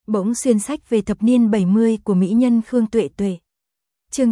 Bỗng xuyên sách về thập niên 70 của mỹ nhân Khương Tuệ Tuệ. Chương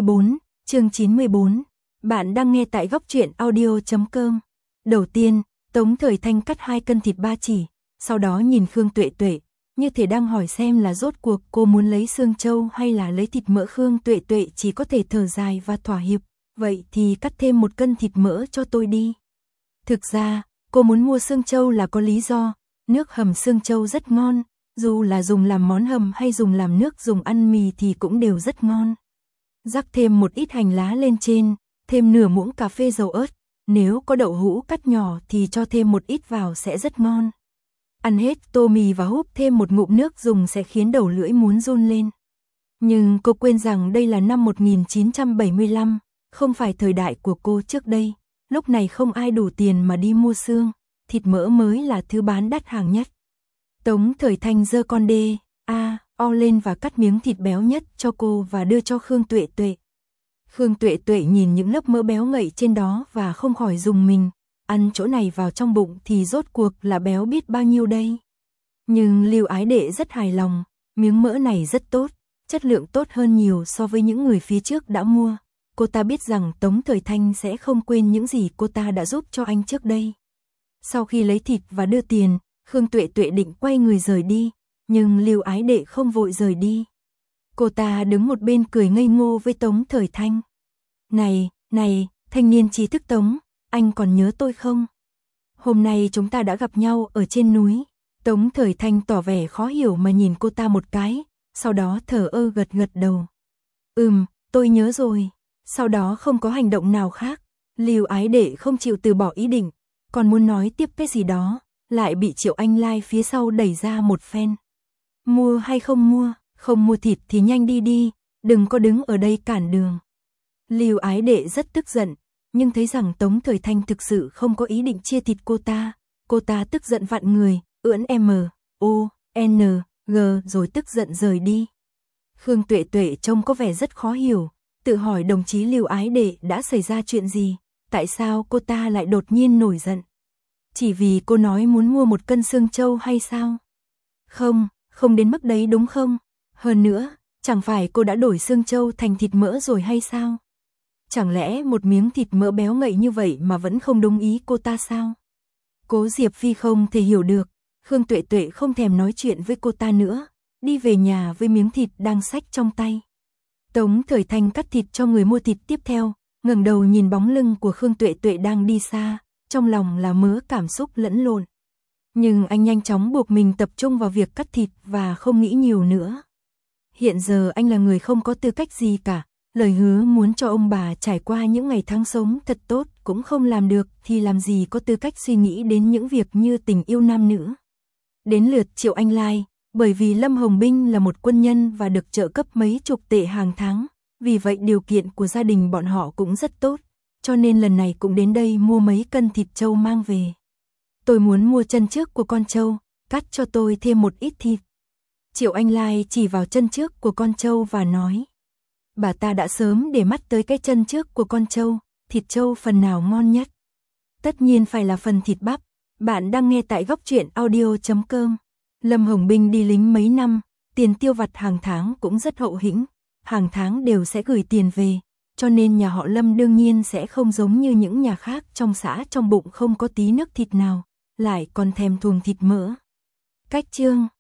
94. Bạn đang nghe tại góc truyện audio.com. Đầu tiên, Tống Thời Thanh cắt 2 cân thịt ba chỉ, sau đó nhìn Khương Tuệ Tuệ, như thể đang hỏi xem là rốt cuộc cô muốn lấy xương trâu hay là lấy thịt mỡ. Khương Tuệ Tuệ chỉ có thể thở dài và thỏa hiệp, vậy thì cắt thêm 1 cân thịt mỡ cho tôi đi. Thực ra, cô muốn mua xương trâu là có lý do, nước hầm xương trâu rất ngon, dù là dùng làm món hầm hay dùng làm nước dùng ăn mì thì cũng đều rất ngon. Rắc thêm một ít hành lá lên trên, thêm nửa muỗng cà phê dầu ớt, nếu có đậu hũ cắt nhỏ thì cho thêm một ít vào sẽ rất ngon. Ăn hết tô mì và húp thêm một ngụm nước dùng sẽ khiến đầu lưỡi muốn run lên. Nhưng cô quên rằng đây là năm 1975, không phải thời đại của cô trước đây, lúc này không ai đủ tiền mà đi mua xương, thịt mỡ mới là thứ bán đắt hàng nhất. Tống Thời Thanh giơ con o lên và cắt miếng thịt béo nhất cho cô và đưa cho Khương Tuệ Tuệ. Khương Tuệ Tuệ nhìn những lớp mỡ béo ngậy trên đó và không khỏi rùng mình, ăn chỗ này vào trong bụng thì rốt cuộc là béo biết bao nhiêu đây. Nhưng Lưu Ái Đệ rất hài lòng, miếng mỡ này rất tốt, chất lượng tốt hơn nhiều so với những người phía trước đã mua. Cô ta biết rằng Tống Thời Thanh sẽ không quên những gì cô ta đã giúp cho anh trước đây. Sau khi lấy thịt và đưa tiền, Khương Tuệ Tuệ định quay người rời đi, nhưng Lưu Ái Đệ không vội rời đi. Cô ta đứng một bên cười ngây ngô với Tống Thời Thanh. Này, thanh niên trí thức Tống, anh còn nhớ tôi không? Hôm nay chúng ta đã gặp nhau ở trên núi. Tống Thời Thanh tỏ vẻ khó hiểu mà nhìn cô ta một cái, sau đó thờ ơ gật đầu. Tôi nhớ rồi. Sau đó không có hành động nào khác. Lưu Ái Đệ không chịu từ bỏ ý định, còn muốn nói tiếp cái gì đó, lại bị Triệu Anh Lai phía sau đẩy ra một phen. Mua hay không mua? Không mua thịt thì nhanh đi, đừng có đứng ở đây cản đường. Lưu Ái Đệ rất tức giận, nhưng thấy rằng Tống Thời Thanh thực sự không có ý định chia thịt cô ta tức giận vặn người, ưỡn MONG rồi tức giận rời đi. Khương Tuệ Tuệ trông có vẻ rất khó hiểu, tự hỏi đồng chí Lưu Ái Đệ đã xảy ra chuyện gì, tại sao cô ta lại đột nhiên nổi giận? Chỉ vì cô nói muốn mua 1 cân xương trâu hay sao? Không đến mức đấy đúng không? Hơn nữa, chẳng phải cô đã đổi xương trâu thành thịt mỡ rồi hay sao? Chẳng lẽ một miếng thịt mỡ béo ngậy như vậy mà vẫn không đúng ý cô ta sao? Cố Diệp Phi không thể hiểu được, Khương Tuệ Tuệ không thèm nói chuyện với cô ta nữa, đi về nhà với miếng thịt đang xách trong tay. Tống Thời Thanh cắt thịt cho người mua thịt tiếp theo, ngẩng đầu nhìn bóng lưng của Khương Tuệ Tuệ đang đi xa, trong lòng là mớ cảm xúc lẫn lộn. Nhưng anh nhanh chóng buộc mình tập trung vào việc cắt thịt và không nghĩ nhiều nữa. Hiện giờ anh là người không có tư cách gì cả, lời hứa muốn cho ông bà trải qua những ngày tháng sống thật tốt cũng không làm được thì làm gì có tư cách suy nghĩ đến những việc như tình yêu nam nữ. Đến lượt Triệu Anh Lai, bởi vì Lâm Hồng Binh là một quân nhân và được trợ cấp mấy chục tệ hàng tháng, vì vậy điều kiện của gia đình bọn họ cũng rất tốt, cho nên lần này cũng đến đây mua mấy cân thịt trâu mang về. Tôi muốn mua chân trước của con trâu, cắt cho tôi thêm một ít thịt. Triệu Anh Lai chỉ vào chân trước của con trâu và nói. Bà ta đã sớm để mắt tới cái chân trước của con trâu, thịt trâu phần nào ngon nhất? Tất nhiên phải là phần thịt bắp. Bạn đang nghe tại góc truyện audio.com. Lâm Hồng Binh đi lính mấy năm, tiền tiêu vặt hàng tháng cũng rất hậu hĩnh, hàng tháng đều sẽ gửi tiền về, cho nên nhà họ Lâm đương nhiên sẽ không giống như những nhà khác trong xã trong bụng không có tí nước thịt nào, lại còn thèm thuồng thịt mỡ. Cách chương